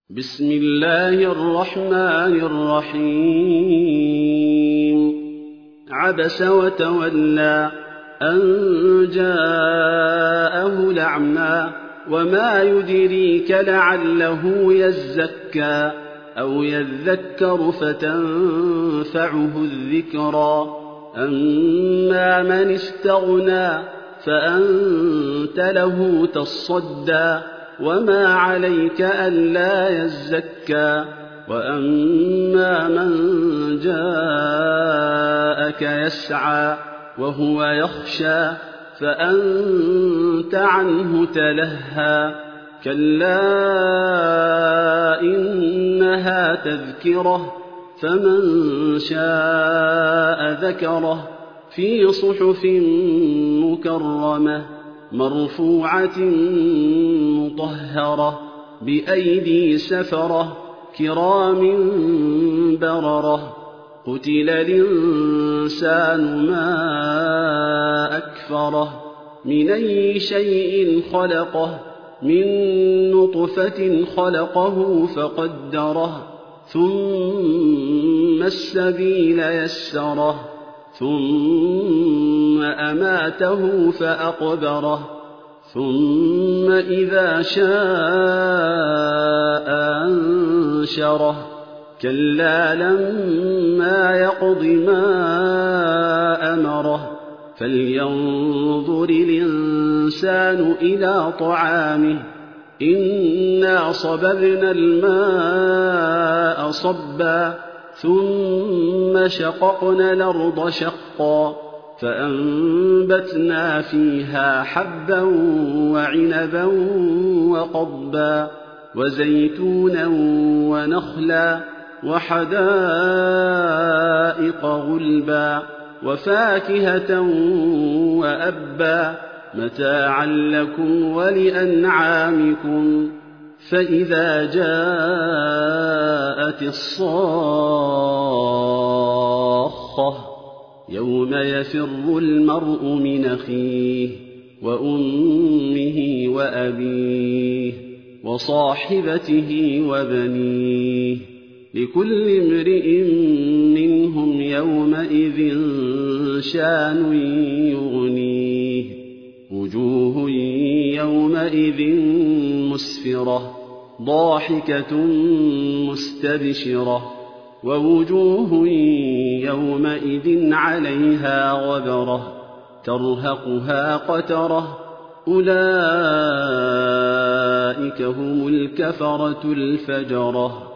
بسم الله الرحمن الرحيم عبس وتولى أن جاءه الأعمى وما يدريك لعله يزكى أو يذكر فتنفعه الذكرى أما من استغنى فأنت له تصدى وما عليك ألا يزكى وأما من جاءك يسعى وهو يخشى فأنت عنه تلهى كلا إنها تذكرة فمن شاء ذكره في صحف مكرمة مرفوعة مطهرة بأيدي سفرة كرام بررة قتل الإنسان ما أكفره من أي شيء خلقه من نطفة خلقه فقدره ثم السبيل يسره ثم أماته فأقبره ثم إذا شاء أنشره كلا لما يقض ما أمره فلينظر الإنسان إلى طعامه إنا صببنا الماء صبا ثم شققنا الأرض شقا فأنبتنا فيها حبا وعنبا وقضبا وزيتونا ونخلا وحدائق غلبا وفاكهة وأبا متاعا لكم ولأنعامكم فإذا جاءت الصاخة يوم يفر المرء من أخيه وأمه وأبيه وصاحبته وبنيه لكل امرئ منهم يومئذ شان يغنيه وجوه يومئذ مسفرة ضاحكة مستبشرة ووجوه يومئذ عليها غبرة ترهقها قترة أولئك هم الكفرة الفجرة